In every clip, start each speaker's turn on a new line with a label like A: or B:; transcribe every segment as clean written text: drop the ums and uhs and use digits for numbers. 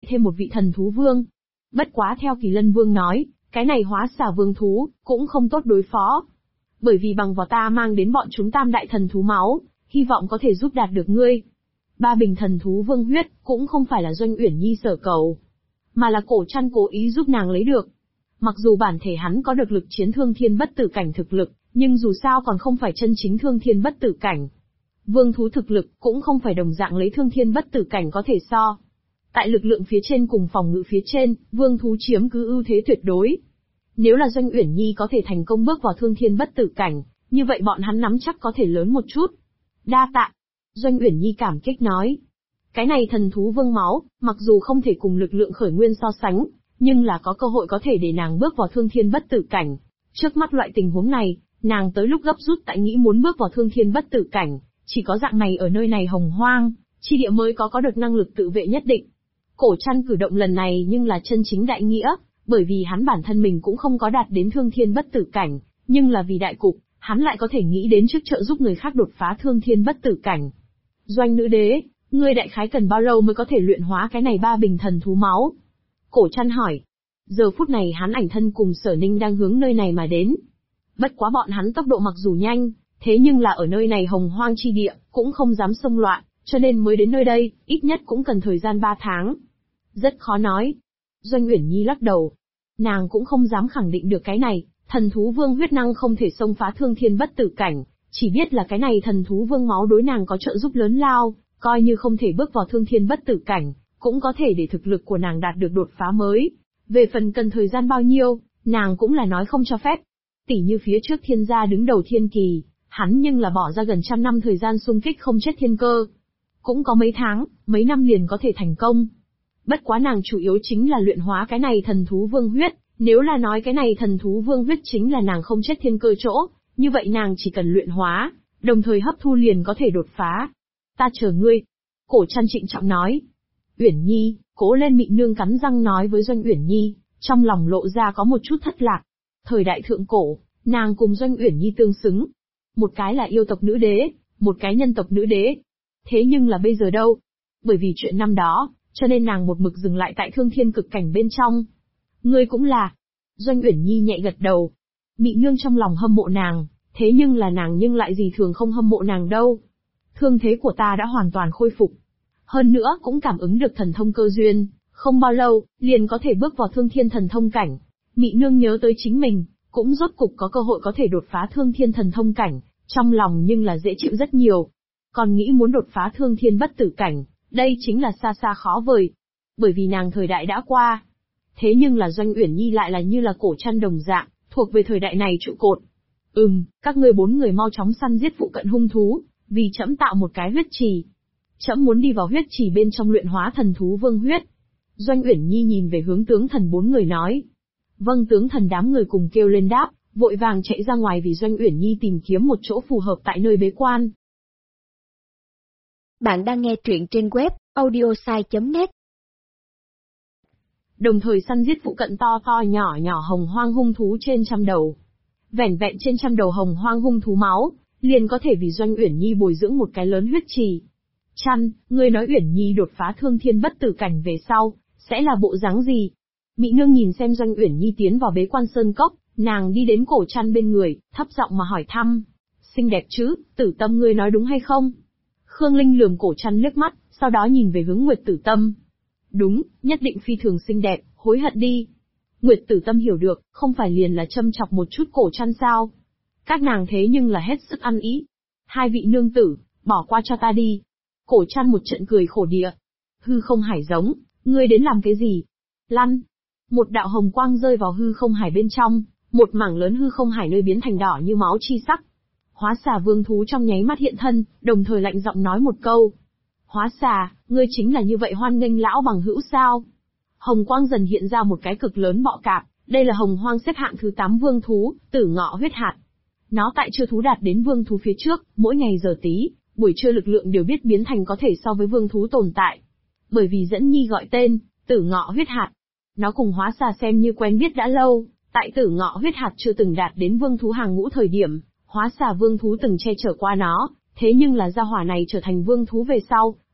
A: thêm một vị thần thú vương. Bất quá theo Kỳ Lân Vương nói, cái này hóa xà vương thú, cũng không tốt đối phó. Bởi vì bằng vào ta mang đến bọn chúng tam đại thần thú máu, hy vọng có thể giúp đạt được ngươi. 3 bình thần thú vương huyết, cũng không phải là Doanh Uyển Nhi sở cầu, mà là Cổ Trăn cố ý giúp nàng lấy được. Mặc dù bản thể hắn có được lực chiến thương thiên bất tử cảnh thực lực, nhưng dù sao còn không phải chân chính thương thiên bất tử cảnh. Vương thú thực lực, cũng không phải đồng dạng lấy thương thiên bất tử cảnh có thể so. Tại lực lượng phía trên cùng phòng ngự phía trên, vương thú chiếm cứ ưu thế tuyệt đối. Nếu là Doanh Uyển Nhi có thể thành công bước vào thương thiên bất tử cảnh, như vậy bọn hắn nắm chắc có thể lớn một chút. Đa tạ. Doanh Uyển Nhi cảm kích nói. Cái này thần thú vương máu, mặc dù không thể cùng lực lượng khởi nguyên so sánh, nhưng là có cơ hội có thể để nàng bước vào thương thiên bất tử cảnh. Trước mắt loại tình huống này, nàng tới lúc gấp rút tại nghĩ muốn bước vào thương thiên bất tử cảnh, chỉ có dạng này ở nơi này hồng hoang, chi địa mới có được năng lực tự vệ nhất định. Cổ Trăn cử động lần này nhưng là chân chính đại nghĩa, bởi vì hắn bản thân mình cũng không có đạt đến thương thiên bất tử cảnh, nhưng là vì đại cục, hắn lại có thể nghĩ đến trước trợ giúp người khác đột phá thương thiên bất tử cảnh. Doanh nữ đế, ngươi đại khái cần bao lâu mới có thể luyện hóa cái này 3 bình thần thú máu? Cổ Trăn hỏi. Giờ phút này hắn ảnh thân cùng Sở Ninh đang hướng nơi này mà đến. Bất quá bọn hắn tốc độ mặc dù nhanh, thế nhưng là ở nơi này hồng hoang chi địa, cũng không dám xông loạn, cho nên mới đến nơi đây, ít nhất cũng cần thời gian 3 tháng. Rất khó nói. Doanh Uyển Nhi lắc đầu. Nàng cũng không dám khẳng định được cái này, thần thú vương huyết năng không thể xông phá thương thiên bất tử cảnh, chỉ biết là cái này thần thú vương máu đối nàng có trợ giúp lớn lao, coi như không thể bước vào thương thiên bất tử cảnh, cũng có thể để thực lực của nàng đạt được đột phá mới. Về phần cần thời gian bao nhiêu, nàng cũng là nói không cho phép. Tỉ như phía trước thiên gia đứng đầu thiên kỳ, hắn nhưng là bỏ ra gần 100 năm thời gian xung kích không chết thiên cơ. Cũng có mấy tháng, mấy năm liền có thể thành công. Bất quá nàng chủ yếu chính là luyện hóa cái này thần thú vương huyết, nếu là nói cái này thần thú vương huyết chính là nàng không chết thiên cơ chỗ, như vậy nàng chỉ cần luyện hóa, đồng thời hấp thu liền có thể đột phá. Ta chờ ngươi. Cổ Trăn trịnh trọng nói. Uyển Nhi, cố lên. Mị Nương cắn răng nói với Doanh Uyển Nhi, trong lòng lộ ra có một chút thất lạc. Thời đại thượng cổ, nàng cùng Doanh Uyển Nhi tương xứng. Một cái là yêu tộc nữ đế, một cái nhân tộc nữ đế. Thế nhưng là bây giờ đâu? Bởi vì chuyện năm đó, cho nên nàng một mực dừng lại tại thương thiên cực cảnh bên trong. Ngươi cũng là. Doanh Uyển Nhi nhẹ gật đầu. Mị Nương trong lòng hâm mộ nàng, thế nhưng là nàng nhưng lại gì thường không hâm mộ nàng đâu. Thương thế của ta đã hoàn toàn khôi phục. Hơn nữa cũng cảm ứng được thần thông cơ duyên, không bao lâu, liền có thể bước vào thương thiên thần thông cảnh. Mị Nương nhớ tới chính mình, cũng rốt cục có cơ hội có thể đột phá thương thiên thần thông cảnh, trong lòng nhưng là dễ chịu rất nhiều. Còn nghĩ muốn đột phá thương thiên bất tử cảnh, đây chính là xa xa khó vời. Bởi vì nàng thời đại đã qua. Thế nhưng là Doanh Uyển Nhi lại là như là Cổ Trăn đồng dạng, thuộc về thời đại này trụ cột. Các ngươi 4 người mau chóng săn giết phụ cận hung thú, vì trẫm tạo một cái huyết trì. Trẫm muốn đi vào huyết trì bên trong luyện hóa thần thú vương huyết. Doanh Uyển Nhi nhìn về hướng tướng thần 4 người nói. Vâng, tướng thần đám người cùng kêu lên đáp, vội vàng chạy ra ngoài vì Doanh Uyển Nhi tìm kiếm một chỗ phù hợp tại nơi bế quan.
B: Bạn đang nghe truyện trên web audiosai.net.
A: Đồng thời săn giết phụ cận to to nhỏ nhỏ hồng hoang hung thú trên 100 đầu. Vẻn vẹn trên 100 đầu hồng hoang hung thú máu, liền có thể vì Doanh Uyển Nhi bồi dưỡng một cái lớn huyết trì. Chăn, ngươi nói Uyển Nhi đột phá thương thiên bất tử cảnh về sau, sẽ là bộ dáng gì? Mị Nương nhìn xem Doanh Uyển Nhi tiến vào bế quan sơn cốc, nàng đi đến Cổ Trăn bên người, thấp giọng mà hỏi thăm. Xinh đẹp chứ, Tử Tâm ngươi nói đúng hay không? Khương Linh lườm Cổ Trăn liếc mắt, sau đó nhìn về hướng Nguyệt Tử Tâm. Đúng, nhất định phi thường xinh đẹp, hối hận đi. Nguyệt Tử Tâm hiểu được, không phải liền là châm chọc một chút Cổ Trăn sao? Các nàng thế nhưng là hết sức ăn ý. Hai vị nương tử, bỏ qua cho ta đi. Cổ Trăn một trận cười khổ địa. Hư không hải giống, ngươi đến làm cái gì? Lăn. Một đạo hồng quang rơi vào hư không hải bên trong, một mảng lớn hư không hải nơi biến thành đỏ như máu chi sắc. Hóa xà vương thú trong nháy mắt hiện thân, đồng thời lạnh giọng nói một câu. Hóa xà, ngươi chính là như vậy hoan nghênh lão bằng hữu sao? Hồng quang dần hiện ra một cái cực lớn bọ cạp, đây là hồng hoang xếp hạng thứ 8 vương thú, Tử Ngọ huyết hạt. Nó tại chưa thú đạt đến vương thú phía trước, mỗi ngày giờ tí, buổi trưa lực lượng đều biết biến thành có thể so với vương thú tồn tại. Bởi vì dẫn nhi gọi tên, Tử Ngọ huyết hạt. Nó cùng hóa xà xem như quen biết đã lâu, tại Tử Ngọ huyết hạt chưa từng đạt đến vương thú hàng ngũ thời điểm, hóa xà vương thú từng che chở qua nó, thế nhưng là gia hỏa này trở thành vương thú về sau,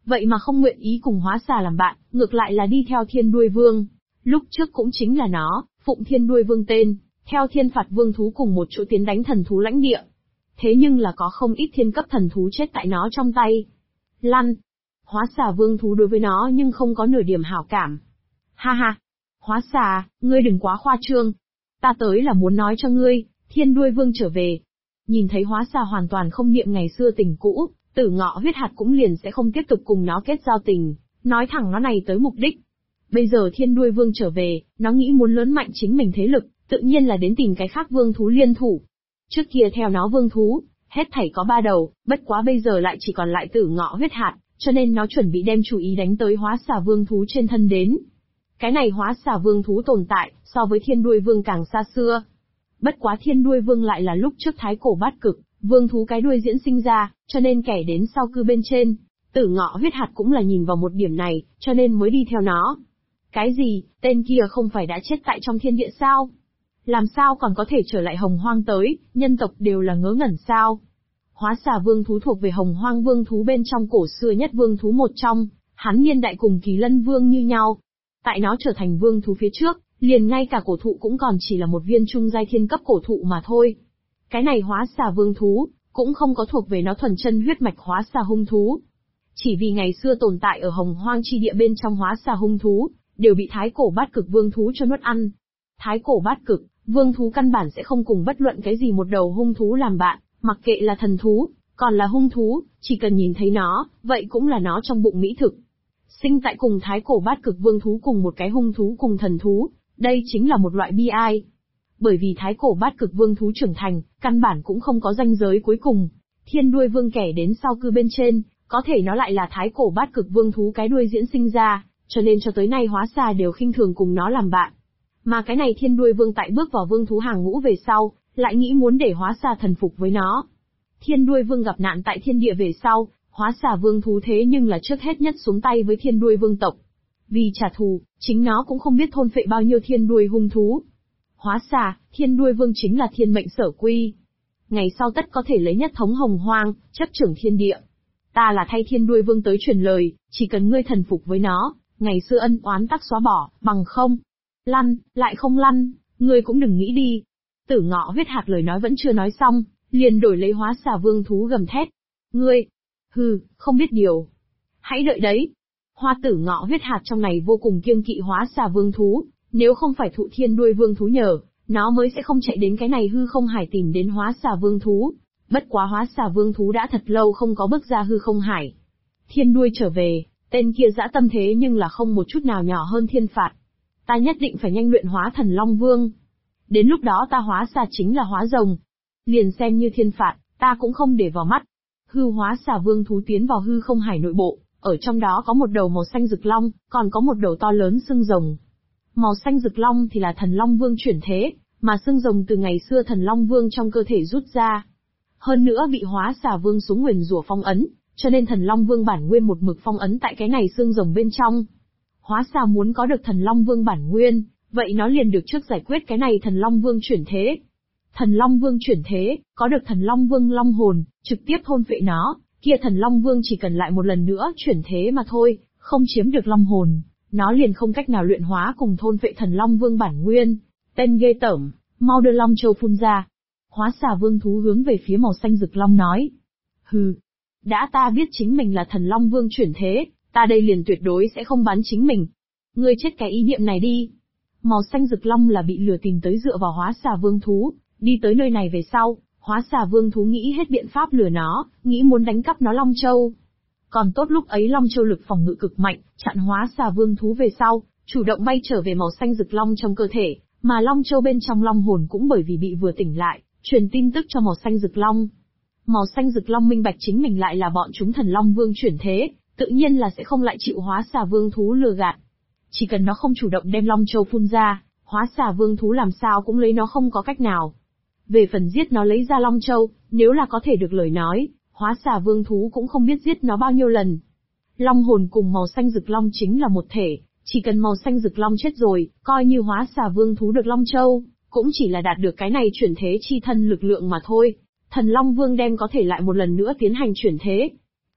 A: vậy mà không nguyện ý cùng hóa xà làm bạn, ngược lại là đi theo Thiên Đuôi Vương. Lúc trước cũng chính là nó, phụng Thiên Đuôi Vương tên, theo Thiên Phạt Vương thú cùng một chỗ tiến đánh thần thú lãnh địa. Thế nhưng là có không ít thiên cấp thần thú chết tại nó trong tay. Lăn! Hóa xà vương thú đối với nó nhưng không có nửa điểm hảo cảm. Ha ha! Hóa xà, ngươi đừng quá khoa trương. Ta tới là muốn nói cho ngươi, Thiên Đuôi Vương trở về. Nhìn thấy hóa xà hoàn toàn không niệm ngày xưa tình cũ, Tử Ngọ Huyết Hạt cũng liền sẽ không tiếp tục cùng nó kết giao tình, nói thẳng nó này tới mục đích. Bây giờ Thiên Đuôi Vương trở về, nó nghĩ muốn lớn mạnh chính mình thế lực, tự nhiên là đến tìm cái khác vương thú liên thủ. Trước kia theo nó vương thú, hết thảy có 3 đầu, bất quá bây giờ lại chỉ còn lại Tử Ngọ Huyết Hạt, cho nên nó chuẩn bị đem chú ý đánh tới hóa xà vương thú trên thân đến. Cái này hóa xà vương thú tồn tại, so với Thiên Đuôi Vương càng xa xưa. Bất quá Thiên Đuôi Vương lại là lúc trước Thái Cổ Bát Cực, vương thú cái đuôi diễn sinh ra, cho nên kẻ đến sau cư bên trên. Tử Ngọ Huyết Hạt cũng là nhìn vào một điểm này, cho nên mới đi theo nó. Cái gì, tên kia không phải đã chết tại trong thiên địa sao? Làm sao còn có thể trở lại Hồng Hoang tới, nhân tộc đều là ngớ ngẩn sao? Hóa xà vương thú thuộc về Hồng Hoang vương thú bên trong cổ xưa nhất vương thú một trong, hắn niên đại cùng Kỳ Lân Vương như nhau. Tại nó trở thành vương thú phía trước, liền ngay cả cổ thụ cũng còn chỉ là một viên trung giai thiên cấp cổ thụ mà thôi. Cái này hóa xà vương thú, cũng không có thuộc về nó thuần chân huyết mạch hóa xà hung thú. Chỉ vì ngày xưa tồn tại ở Hồng Hoang chi địa bên trong hóa xà hung thú, đều bị Thái Cổ Bát Cực vương thú cho nuốt ăn. Thái Cổ Bát Cực, vương thú căn bản sẽ không cùng bất luận cái gì một đầu hung thú làm bạn, mặc kệ là thần thú, còn là hung thú, chỉ cần nhìn thấy nó, vậy cũng là nó trong bụng mỹ thực. Sinh tại cùng Thái Cổ Bát Cực vương thú cùng một cái hung thú cùng thần thú, đây chính là một loại bi ai. Bởi vì Thái Cổ Bát Cực vương thú trưởng thành, căn bản cũng không có ranh giới cuối cùng. Thiên Đuôi Vương kẻ đến sau cư bên trên, có thể nó lại là Thái Cổ Bát Cực vương thú cái đuôi diễn sinh ra, cho nên cho tới nay hóa xà đều khinh thường cùng nó làm bạn. Mà cái này Thiên Đuôi Vương tại bước vào vương thú hàng ngũ về sau, lại nghĩ muốn để hóa xà thần phục với nó. Thiên Đuôi Vương gặp nạn tại thiên địa về sau, hóa xà vương thú thế nhưng là trước hết nhất xuống tay với Thiên Đuôi Vương tộc. Vì trả thù, chính nó cũng không biết thôn phệ bao nhiêu thiên đuôi hung thú. Hóa xà, Thiên Đuôi Vương chính là thiên mệnh sở quy. Ngày sau tất có thể lấy nhất thống Hồng Hoang, chấp trưởng thiên địa. Ta là thay Thiên Đuôi Vương tới truyền lời, chỉ cần ngươi thần phục với nó, ngày xưa ân oán tắc xóa bỏ, bằng không. Lăn, lại không lăn, ngươi cũng đừng nghĩ đi. Tử Ngọ Huyết Hạt lời nói vẫn chưa nói xong, liền đổi lấy hóa xà vương thú gầm thét. Ngươi, hừ, không biết điều. Hãy đợi đấy. Hoa Tử Ngọ Huyết Hạt trong này vô cùng kiêng kỵ hóa xà vương thú, nếu không phải thụ Thiên Đuôi Vương thú nhờ, nó mới sẽ không chạy đến cái này hư không hải tìm đến hóa xà vương thú. Bất quá hóa xà vương thú đã thật lâu không có bước ra hư không hải. Thiên Đuôi trở về, tên kia dã tâm thế nhưng là không một chút nào nhỏ hơn Thiên Phạt. Ta nhất định phải nhanh luyện hóa Thần Long Vương. Đến lúc đó ta hóa xà chính là hóa rồng. Liền xem như Thiên Phạt, ta cũng không để vào mắt. Hư hóa xà vương thú tiến vào hư không hải nội bộ, ở trong đó có một đầu màu xanh rực long, còn có một đầu to lớn xương rồng. Màu xanh rực long thì là Thần Long Vương chuyển thế, mà xương rồng từ ngày xưa Thần Long Vương trong cơ thể rút ra. Hơn nữa bị hóa xà vương xuống nguyền rủa phong ấn, cho nên Thần Long Vương bản nguyên một mực phong ấn tại cái này xương rồng bên trong. Hóa xà muốn có được Thần Long Vương bản nguyên, vậy nó liền được trước giải quyết cái này Thần Long Vương chuyển thế. Thần Long Vương chuyển thế, có được Thần Long Vương long hồn, trực tiếp thôn phệ nó, kia Thần Long Vương chỉ cần lại một lần nữa chuyển thế mà thôi, không chiếm được long hồn, nó liền không cách nào luyện hóa cùng thôn phệ Thần Long Vương bản nguyên. Tên ghê tởm, mau đưa Long Châu phun ra. Hóa xà vương thú hướng về phía màu xanh rực long nói. Hừ, đã ta biết chính mình là Thần Long Vương chuyển thế, ta đây liền tuyệt đối sẽ không bắn chính mình. Ngươi chết cái ý niệm này đi. Màu xanh rực long là bị lừa tìm tới dựa vào hóa xà vương thú, đi tới nơi này về sau, hóa xà vương thú nghĩ hết biện pháp lừa nó, nghĩ muốn đánh cắp nó Long Châu. Còn tốt lúc ấy Long Châu lực phòng ngự cực mạnh, chặn hóa xà vương thú về sau, chủ động bay trở về màu xanh rực long trong cơ thể, mà Long Châu bên trong long hồn cũng bởi vì bị vừa tỉnh lại, truyền tin tức cho màu xanh rực long. Màu xanh rực long minh bạch chính mình lại là bọn chúng Thần Long Vương chuyển thế, tự nhiên là sẽ không lại chịu hóa xà vương thú lừa gạt. Chỉ cần nó không chủ động đem Long Châu phun ra, hóa xà vương thú làm sao cũng lấy nó không có cách nào. Về phần giết nó lấy ra Long Châu, nếu là có thể được lời nói, hóa xà vương thú cũng không biết giết nó bao nhiêu lần. Long hồn cùng màu xanh rực long chính là một thể, chỉ cần màu xanh rực long chết rồi, coi như hóa xà vương thú được Long Châu, cũng chỉ là đạt được cái này chuyển thế chi thân lực lượng mà thôi. Thần Long Vương đem có thể lại một lần nữa tiến hành chuyển thế.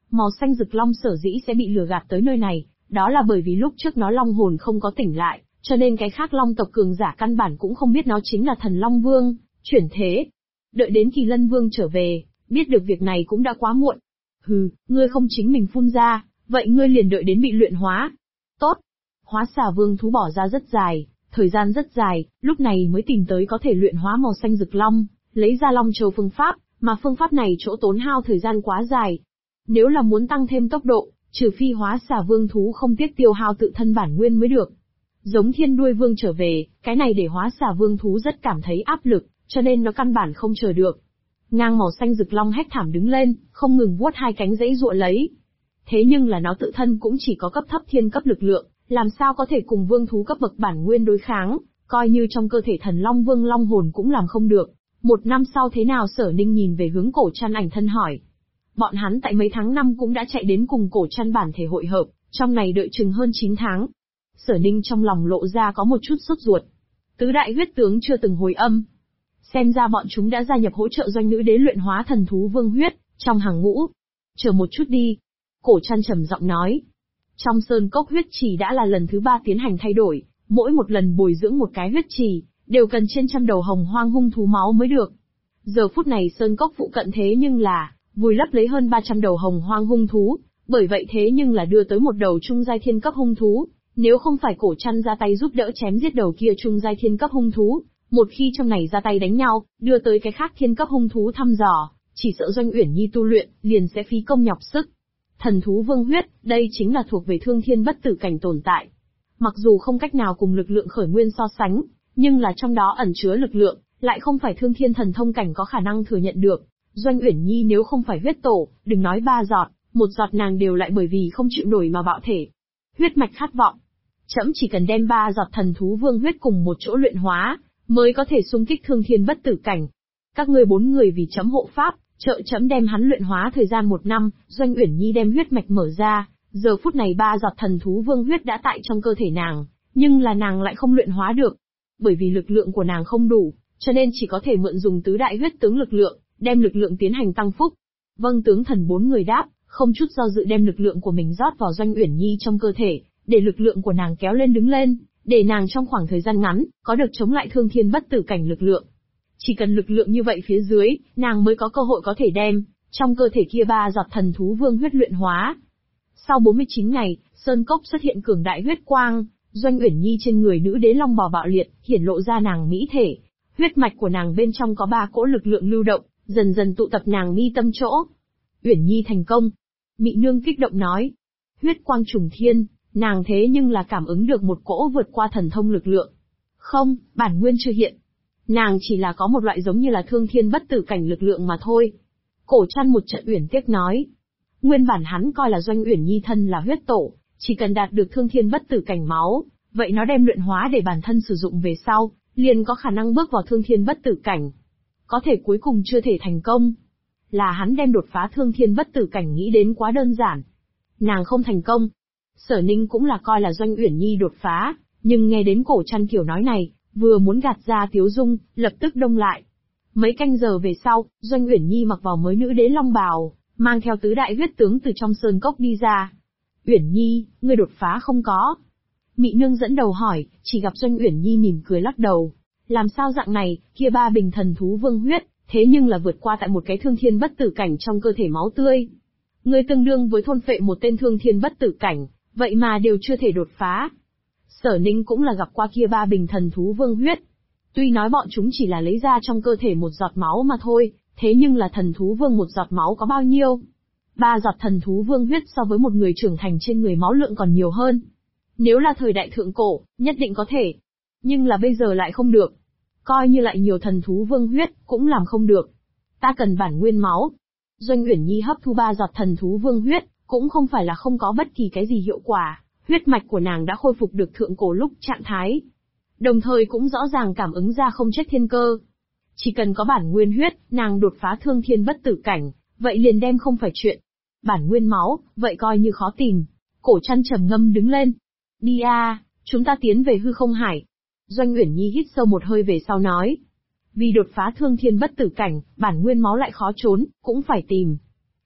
A: Màu xanh rực long sở dĩ sẽ bị lừa gạt tới nơi này, đó là bởi vì lúc trước nó long hồn không có tỉnh lại, cho nên cái khác long tộc cường giả căn bản cũng không biết nó chính là thần Long Vương, chuyển thế. Đợi đến Kỳ Lân Vương trở về, biết được việc này cũng đã quá muộn. Hừ, ngươi không chính mình phun ra, vậy ngươi liền đợi đến bị luyện hóa. Tốt. Hóa xà vương thú bỏ ra rất dài, thời gian rất dài, lúc này mới tìm tới có thể luyện hóa màu xanh rực long, lấy ra Long Châu phương pháp, mà phương pháp này chỗ tốn hao thời gian quá dài. Nếu là muốn tăng thêm tốc độ, trừ phi hóa xà vương thú không tiếc tiêu hao tự thân bản nguyên mới được. Giống Thiên Đuôi Vương trở về, cái này để hóa xà vương thú rất cảm thấy áp lực, cho nên nó căn bản không chờ được. Ngang màu xanh rực long hét thảm đứng lên, không ngừng vuốt hai cánh giãy giụa lấy. Thế nhưng là nó tự thân cũng chỉ có cấp thấp thiên cấp lực lượng, làm sao có thể cùng vương thú cấp bậc bản nguyên đối kháng, coi như trong cơ thể thần Long Vương long hồn cũng làm không được. Một năm sau thế nào? Sở Ninh nhìn về hướng Cổ Trăn Ảnh Thân hỏi. Bọn hắn tại mấy tháng năm cũng đã chạy đến cùng Cổ Trăn bản thể hội hợp, trong này đợi chừng hơn 9 tháng. Sở Ninh trong lòng lộ ra có một chút sốt ruột. Tứ đại huyết tướng chưa từng hồi âm. Xem ra bọn chúng đã gia nhập hỗ trợ doanh nữ đế luyện hóa thần thú vương huyết, trong hàng ngũ. Chờ một chút đi. Cổ Trăn trầm giọng nói. Trong sơn cốc huyết trì đã là lần thứ 3 tiến hành thay đổi, mỗi một lần bồi dưỡng một cái huyết trì, đều cần trên trăm đầu hồng hoang hung thú máu mới được. Giờ phút này sơn cốc phụ cận thế nhưng là, vùi lấp lấy hơn 300 đầu hồng hoang hung thú, bởi vậy thế nhưng là đưa tới một đầu trung giai thiên cấp hung thú. Nếu không phải Cổ Trăn ra tay giúp đỡ chém giết đầu kia trung giai thiên cấp hung thú, một khi trong này ra tay đánh nhau, đưa tới cái khác thiên cấp hung thú thăm dò, chỉ sợ Doanh Uyển Nhi tu luyện, liền sẽ phí công nhọc sức. Thần thú vương huyết, đây chính là thuộc về thương thiên bất tử cảnh tồn tại. Mặc dù không cách nào cùng lực lượng khởi nguyên so sánh, nhưng là trong đó ẩn chứa lực lượng, lại không phải thương thiên thần thông cảnh có khả năng thừa nhận được. Doanh Uyển Nhi nếu không phải huyết tổ, đừng nói 3 giọt, 1 giọt nàng đều lại bởi vì không chịu nổi mà bạo thể. Huyết mạch khát vọng. Trẫm chỉ cần đem 3 giọt thần thú vương huyết cùng một chỗ luyện hóa, mới có thể xung kích thương thiên bất tử cảnh. Các ngươi 4 người vì trẫm hộ pháp, trợ trẫm đem hắn luyện hóa thời gian 1 năm. Doanh Uyển Nhi đem huyết mạch mở ra, giờ phút này 3 giọt thần thú vương huyết đã tại trong cơ thể nàng, nhưng là nàng lại không luyện hóa được. Bởi vì lực lượng của nàng không đủ, cho nên chỉ có thể mượn dùng tứ đại huyết tướng lực lượng, đem lực lượng tiến hành tăng phúc. Vâng tướng thần 4 người đáp, không chút do dự đem lực lượng của mình rót vào Doanh Uyển Nhi trong cơ thể, để lực lượng của nàng kéo lên đứng lên, để nàng trong khoảng thời gian ngắn, có được chống lại thương thiên bất tử cảnh lực lượng. Chỉ cần lực lượng như vậy phía dưới, nàng mới có cơ hội có thể đem, trong cơ thể kia 3 giọt thần thú vương huyết luyện hóa. Sau 49 ngày, sơn cốc xuất hiện cường đại huyết quang, Doanh Uyển Nhi trên người nữ đế long bào bạo liệt, hiển lộ ra nàng mỹ thể. Huyết mạch của nàng bên trong có 3 cỗ lực lượng lưu động, dần dần tụ tập nàng mi tâm chỗ. Uyển Nhi thành công. Mị nương kích động nói. Huyết quang trùng thiên, nàng thế nhưng là cảm ứng được một cỗ vượt qua thần thông lực lượng. Không, bản nguyên chưa hiện. Nàng chỉ là có một loại giống như là thương thiên bất tử cảnh lực lượng mà thôi. Cổ Trăn một trận uyển tiếc nói. Nguyên bản hắn coi là Doanh Uyển Nhi thân là huyết tổ, chỉ cần đạt được thương thiên bất tử cảnh máu, vậy nó đem luyện hóa để bản thân sử dụng về sau, liền có khả năng bước vào thương thiên bất tử cảnh. Có thể cuối cùng chưa thể thành công. Là hắn đem đột phá thương thiên bất tử cảnh nghĩ đến quá đơn giản. Nàng không thành công. Sở Ninh cũng là coi là Doanh Uyển Nhi đột phá, nhưng nghe đến Cổ Trăn kiểu nói này, vừa muốn gạt ra tiếu dung, lập tức đông lại. Mấy canh giờ về sau, Doanh Uyển Nhi mặc vào mới nữ đế long bào, mang theo tứ đại huyết tướng từ trong sơn cốc đi ra. Uyển Nhi, ngươi đột phá không có? Mị nương dẫn đầu hỏi, chỉ gặp Doanh Uyển Nhi mỉm cười lắc đầu. Làm sao dạng này, kia 3 bình thần thú vương huyết, thế nhưng là vượt qua tại một cái thương thiên bất tử cảnh trong cơ thể máu tươi. Ngươi tương đương với thôn phệ một tên thương thiên bất tử cảnh, vậy mà đều chưa thể đột phá. Sở Ninh cũng là gặp qua kia 3 bình thần thú vương huyết. Tuy nói bọn chúng chỉ là lấy ra trong cơ thể một giọt máu mà thôi, thế nhưng là thần thú vương một giọt máu có bao nhiêu? 3 giọt thần thú vương huyết so với một người trưởng thành trên người máu lượng còn nhiều hơn. Nếu là thời đại thượng cổ, nhất định có thể. Nhưng là bây giờ lại không được. Coi như lại nhiều thần thú vương huyết, cũng làm không được. Ta cần bản nguyên máu. Doanh Uyển Nhi hấp thu 3 giọt thần thú vương huyết, cũng không phải là không có bất kỳ cái gì hiệu quả. Huyết mạch của nàng đã khôi phục được thượng cổ lúc trạng thái. Đồng thời cũng rõ ràng cảm ứng ra không chết thiên cơ. Chỉ cần có bản nguyên huyết, nàng đột phá thương thiên bất tử cảnh, vậy liền đem không phải chuyện. Bản nguyên máu, vậy coi như khó tìm. Cổ Trăn trầm ngâm đứng lên. Đi a, chúng ta tiến về hư không hải. Doanh Uyển Nhi hít sâu một hơi về sau nói. Vì đột phá thương thiên bất tử cảnh, bản nguyên máu lại khó trốn, cũng phải tìm.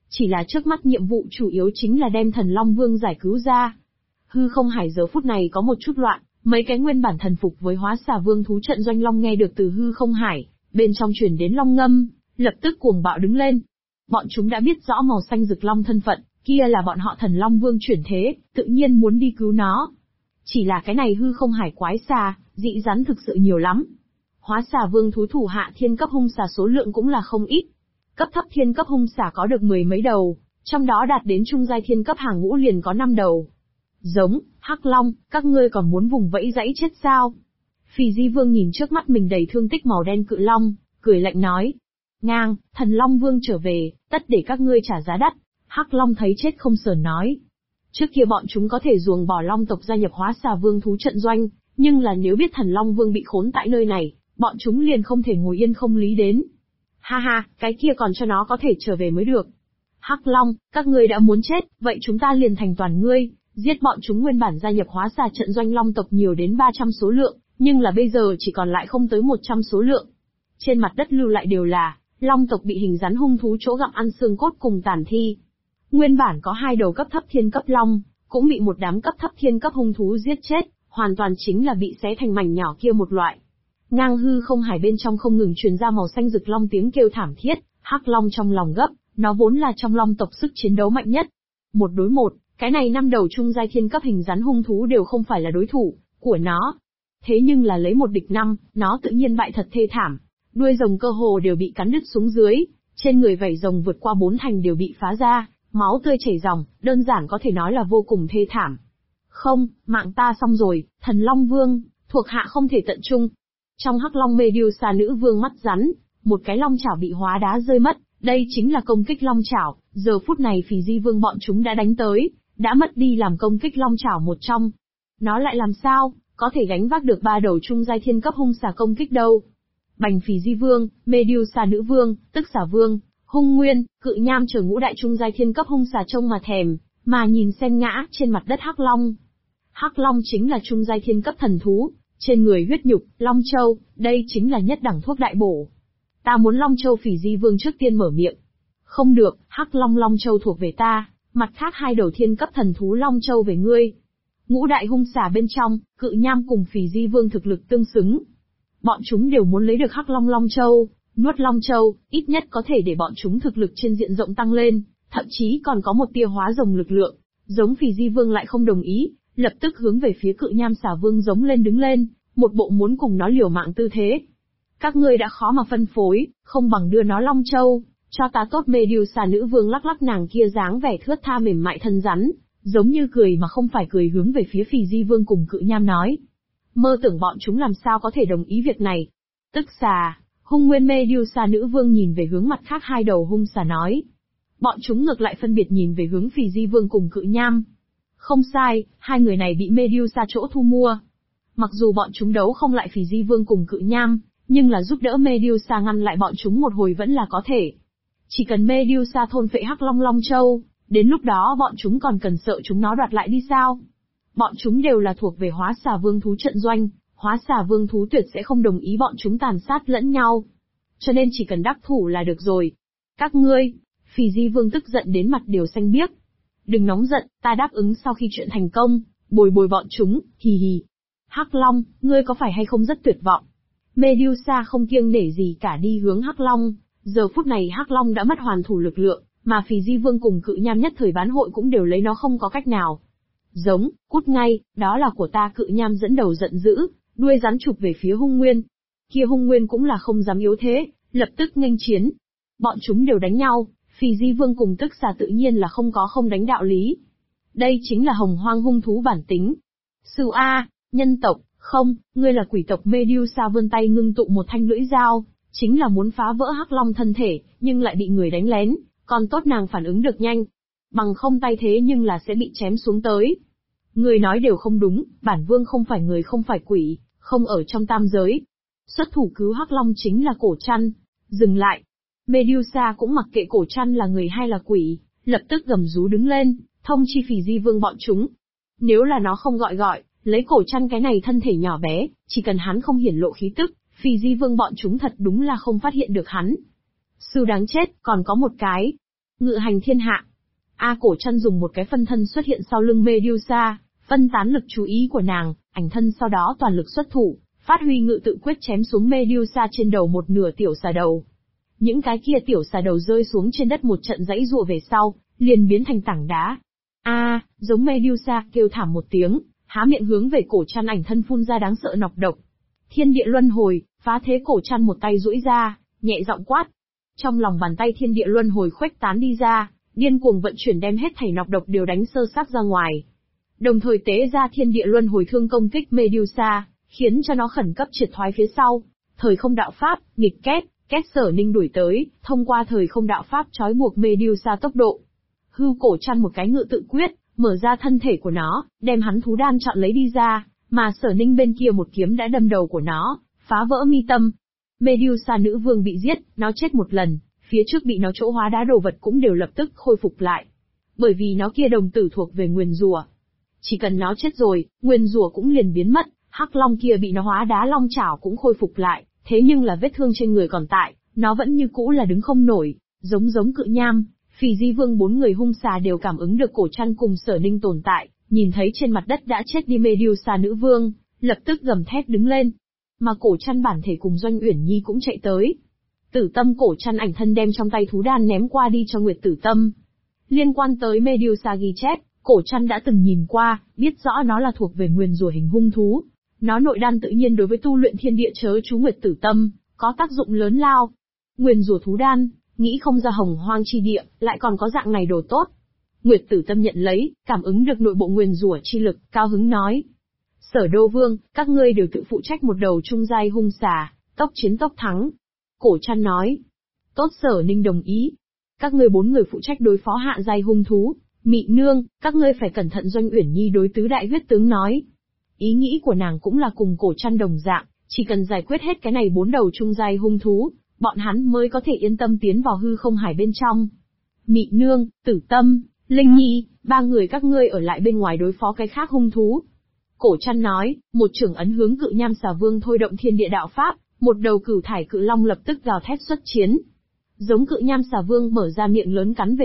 A: Chỉ là trước mắt nhiệm vụ chủ yếu chính là đem Thần Long Vương giải cứu ra. Hư không hải giờ phút này có một chút loạn, mấy cái nguyên bản thần phục với Hóa Xà Vương thú trận doanh long nghe được từ hư không hải, bên trong truyền đến long ngâm, lập tức cuồng bạo đứng lên. Bọn chúng đã biết rõ màu xanh rực long thân phận, kia là bọn họ Thần Long Vương chuyển thế, tự nhiên muốn đi cứu nó. Chỉ là cái này hư không hải quái xà, dị rắn thực sự nhiều lắm. Hóa Xà Vương thú thủ hạ thiên cấp hung xà số lượng cũng là không ít. Cấp thấp thiên cấp hung xà có được 10 mấy đầu, trong đó đạt đến trung giai thiên cấp hàng ngũ liền có 5 đầu. Giống, Hắc Long, các ngươi còn muốn vùng vẫy dãy chết sao? Phì Di Vương nhìn trước mắt mình đầy thương tích màu đen cự long, cười lạnh nói. Ngang, Thần Long Vương trở về, tất để các ngươi trả giá đắt. Hắc Long thấy chết không sờn nói. Trước kia bọn chúng có thể ruồng bỏ Long tộc gia nhập Hóa Xà Vương thú trận doanh, nhưng là nếu biết Thần Long Vương bị khốn tại nơi này, bọn chúng liền không thể ngồi yên không lý đến. Ha ha, cái kia còn cho nó có thể trở về mới được. Hắc Long, các ngươi đã muốn chết, vậy chúng ta liền thành toàn ngươi, giết bọn chúng. Nguyên bản gia nhập Hóa Xà trận doanh Long tộc nhiều đến 300 số lượng, nhưng là bây giờ chỉ còn lại không tới 100 số lượng. Trên mặt đất lưu lại đều là Long tộc bị hình rắn hung thú chỗ gặm ăn xương cốt cùng tàn thi. Nguyên bản có 2 đầu cấp thấp thiên cấp long, cũng bị một đám cấp thấp thiên cấp hung thú giết chết, hoàn toàn chính là bị xé thành mảnh nhỏ kia một loại. Ngang hư không hải bên trong không ngừng truyền ra màu xanh rực long tiếng kêu thảm thiết, Hắc Long trong lòng gấp, nó vốn là trong Long tộc sức chiến đấu mạnh nhất. Một đối một, cái này 5 đầu trung giai thiên cấp hình rắn hung thú đều không phải là đối thủ của nó. Thế nhưng là lấy 1 địch 5, nó tự nhiên bại thật thê thảm. Đuôi rồng cơ hồ đều bị cắn đứt xuống dưới, trên người vảy rồng vượt qua 4 thành đều bị phá ra, máu tươi chảy ròng, đơn giản có thể nói là vô cùng thê thảm. Không, mạng ta xong rồi, Thần Long Vương, thuộc hạ không thể tận trung. Trong Hắc Long Medusa nữ vương mắt rắn, một cái long chảo bị hóa đá rơi mất, đây chính là công kích long chảo, giờ phút này Phì Di Vương bọn chúng đã đánh tới, đã mất đi làm công kích long chảo một trong. Nó lại làm sao, có thể gánh vác được 3 đầu trung giai thiên cấp hung xà công kích đâu. Bành Phì Di Vương, Medusa nữ vương, tức xà vương, hung nguyên, cự nham chờ ngũ đại trung giai thiên cấp hung xà trông mà thèm, mà nhìn xem ngã trên mặt đất Hắc Long. Hắc Long chính là trung giai thiên cấp thần thú, trên người huyết nhục, Long Châu, đây chính là nhất đẳng thuốc đại bổ. Ta muốn Long Châu. Phì Di Vương trước tiên mở miệng. Không được, Hắc Long Long Châu thuộc về ta, mặt khác 2 đầu thiên cấp thần thú Long Châu về ngươi. Ngũ đại hung xà bên trong, cự nham cùng Phì Di Vương thực lực tương xứng. Bọn chúng đều muốn lấy được Hắc Long Long Châu, nuốt Long Châu, ít nhất có thể để bọn chúng thực lực trên diện rộng tăng lên, thậm chí còn có một tia hóa rồng lực lượng. Giống Phì Di Vương lại không đồng ý, lập tức hướng về phía cự nham xà vương giống lên đứng lên, một bộ muốn cùng nó liều mạng tư thế. Các ngươi đã khó mà phân phối, không bằng đưa nó Long Châu, cho ta tốt. Medusa nữ vương lắc lắc nàng kia dáng vẻ thướt tha mềm mại thân rắn, giống như cười mà không phải cười hướng về phía Phì Di Vương cùng cự nham nói. Mơ tưởng bọn chúng làm sao có thể đồng ý việc này. Tức xà, hung nguyên Medusa nữ vương nhìn về hướng mặt khác 2 đầu hung xà nói. Bọn chúng ngược lại phân biệt nhìn về hướng Phì Di Vương cùng cự nham. Không sai, 2 người này bị Medusa chỗ thu mua. Mặc dù bọn chúng đấu không lại Phì Di Vương cùng cự nham, nhưng là giúp đỡ Medusa ngăn lại bọn chúng một hồi vẫn là có thể. Chỉ cần Medusa thôn phệ Hắc Long Long Châu, đến lúc đó bọn chúng còn cần sợ chúng nó đoạt lại đi sao? Bọn chúng đều là thuộc về Hóa Xà Vương thú trận doanh, Hóa Xà Vương thú tuyệt sẽ không đồng ý bọn chúng tàn sát lẫn nhau. Cho nên chỉ cần đắc thủ là được rồi. Các ngươi, Phì Di Vương tức giận đến mặt đều xanh biếc. Đừng nóng giận, ta đáp ứng sau khi chuyện thành công, bồi bọn chúng, hì hì. Hắc Long, ngươi có phải hay không rất tuyệt vọng? Medusa không kiêng nể gì cả đi hướng Hắc Long, giờ phút này Hắc Long đã mất hoàn thủ lực lượng, mà Phì Di Vương cùng cự nham nhất thời bán hội cũng đều lấy nó không có cách nào. Giống, cút ngay, đó là của ta. Cự nham dẫn đầu giận dữ, đuôi rắn chụp về phía hung nguyên. Kia hung nguyên cũng là không dám yếu thế, lập tức nghênh chiến. Bọn chúng đều đánh nhau, Phì Di Vương cùng tức xà tự nhiên là không đánh đạo lý. Đây chính là hồng hoang hung thú bản tính. Sư A, nhân tộc, không, ngươi là quỷ tộc. Medusa vươn tay ngưng tụ một thanh lưỡi dao, chính là muốn phá vỡ Hắc Long thân thể, nhưng lại bị người đánh lén, còn tốt nàng phản ứng được nhanh. Bằng không tay thế nhưng là sẽ bị chém xuống tới. Người nói đều không đúng, bản vương không phải người không phải quỷ, không ở trong tam giới. Xuất thủ cứu Hắc Long chính là Cổ Trăn. Dừng lại. Medusa cũng mặc kệ Cổ Trăn là người hay là quỷ, lập tức gầm rú đứng lên, thông chi Phì Di Vương bọn chúng. Nếu là nó không gọi, lấy Cổ Trăn cái này thân thể nhỏ bé, chỉ cần hắn không hiển lộ khí tức, Phì Di Vương bọn chúng thật đúng là không phát hiện được hắn. Sư đáng chết, còn có một cái. Ngự hành thiên hạ. Cổ Trăn dùng một cái phân thân xuất hiện sau lưng Medusa, phân tán lực chú ý của nàng, ảnh thân sau đó toàn lực xuất thủ, phát huy ngự tự quyết chém xuống Medusa trên đầu một nửa tiểu xà đầu. Những cái kia tiểu xà đầu rơi xuống trên đất một trận dãy giụa về sau, liền biến thành tảng đá. Giống Medusa kêu thảm một tiếng, há miệng hướng về Cổ Trăn ảnh thân phun ra đáng sợ nọc độc. Thiên địa luân hồi, phá thế. Cổ Trăn một tay duỗi ra, nhẹ giọng quát. Trong lòng bàn tay thiên địa luân hồi khuếch tán đi ra, điên cuồng vận chuyển đem hết thảy nọc độc đều đánh sơ xác ra ngoài. Đồng thời tế ra thiên địa luân hồi thương công kích Medusa, khiến cho nó khẩn cấp triệt thoái phía sau. Thời không đạo pháp, nghịch kết Sở Ninh đuổi tới, thông qua thời không đạo pháp trói buộc Medusa tốc độ. Cổ Trăn một cái ngự tự quyết, mở ra thân thể của nó, đem hắn thú đan chọn lấy đi ra, mà Sở Ninh bên kia một kiếm đã đâm đầu của nó, phá vỡ mi tâm. Medusa nữ vương bị giết, nó chết một lần, phía trước bị nó chỗ hóa đá đồ vật cũng đều lập tức khôi phục lại. Bởi vì nó kia đồng tử thuộc về nguyền rủa. Chỉ cần nó chết rồi, nguyền rủa cũng liền biến mất, hắc long kia bị nó hóa đá long chảo cũng khôi phục lại, thế nhưng là vết thương trên người còn tại, nó vẫn như cũ là đứng không nổi, giống cự nham. Phì Di Vương 4 người hung xà đều cảm ứng được Cổ Trăn cùng Sở Ninh tồn tại, nhìn thấy trên mặt đất đã chết đi Medusa nữ vương, lập tức gầm thét đứng lên. Mà Cổ Trăn bản thể cùng Doanh Uyển Nhi cũng chạy tới. Tử Tâm Cổ Trăn ảnh thân đem trong tay thú đan ném qua đi cho Nguyệt Tử Tâm. Liên quan tới Medusa ghi chép, Cổ Trăn đã từng nhìn qua, biết rõ nó là thuộc về nguyền rủa hình hung thú. Nó nội đan tự nhiên đối với tu luyện thiên địa chớ chú Nguyệt Tử Tâm, có tác dụng lớn lao. Nguyền rủa thú đan, nghĩ không ra hồng hoang chi địa, lại còn có dạng này đồ tốt. Nguyệt Tử Tâm nhận lấy, cảm ứng được nội bộ nguyền rủa chi lực, cao hứng nói. Sở Đô Vương, các ngươi đều tự phụ trách một đầu trung giai hung xà, tốc chiến tốc thắng. Cổ Trăn nói. Tốt. Sở Ninh đồng ý. Các ngươi 4 người phụ trách đối phó hạ giai hung thú. Mị Nương, các ngươi phải cẩn thận. Doanh Uyển Nhi đối tứ đại huyết tướng nói. Ý nghĩ của nàng cũng là cùng Cổ Trăn đồng dạng, chỉ cần giải quyết hết cái này 4 đầu trung giai hung thú, bọn hắn mới có thể yên tâm tiến vào hư không hải bên trong. Mị Nương, Tử Tâm, Linh Nhi, 3 người các ngươi ở lại bên ngoài đối phó cái khác hung thú. Cổ Trăn nói, một chưởng ấn hướng cự nham xà vương thôi động thiên địa đạo pháp, một đầu cửu thải cự long lập tức gào thét xuất chiến. Giống cự nham xà vương mở ra miệng lớn cắn về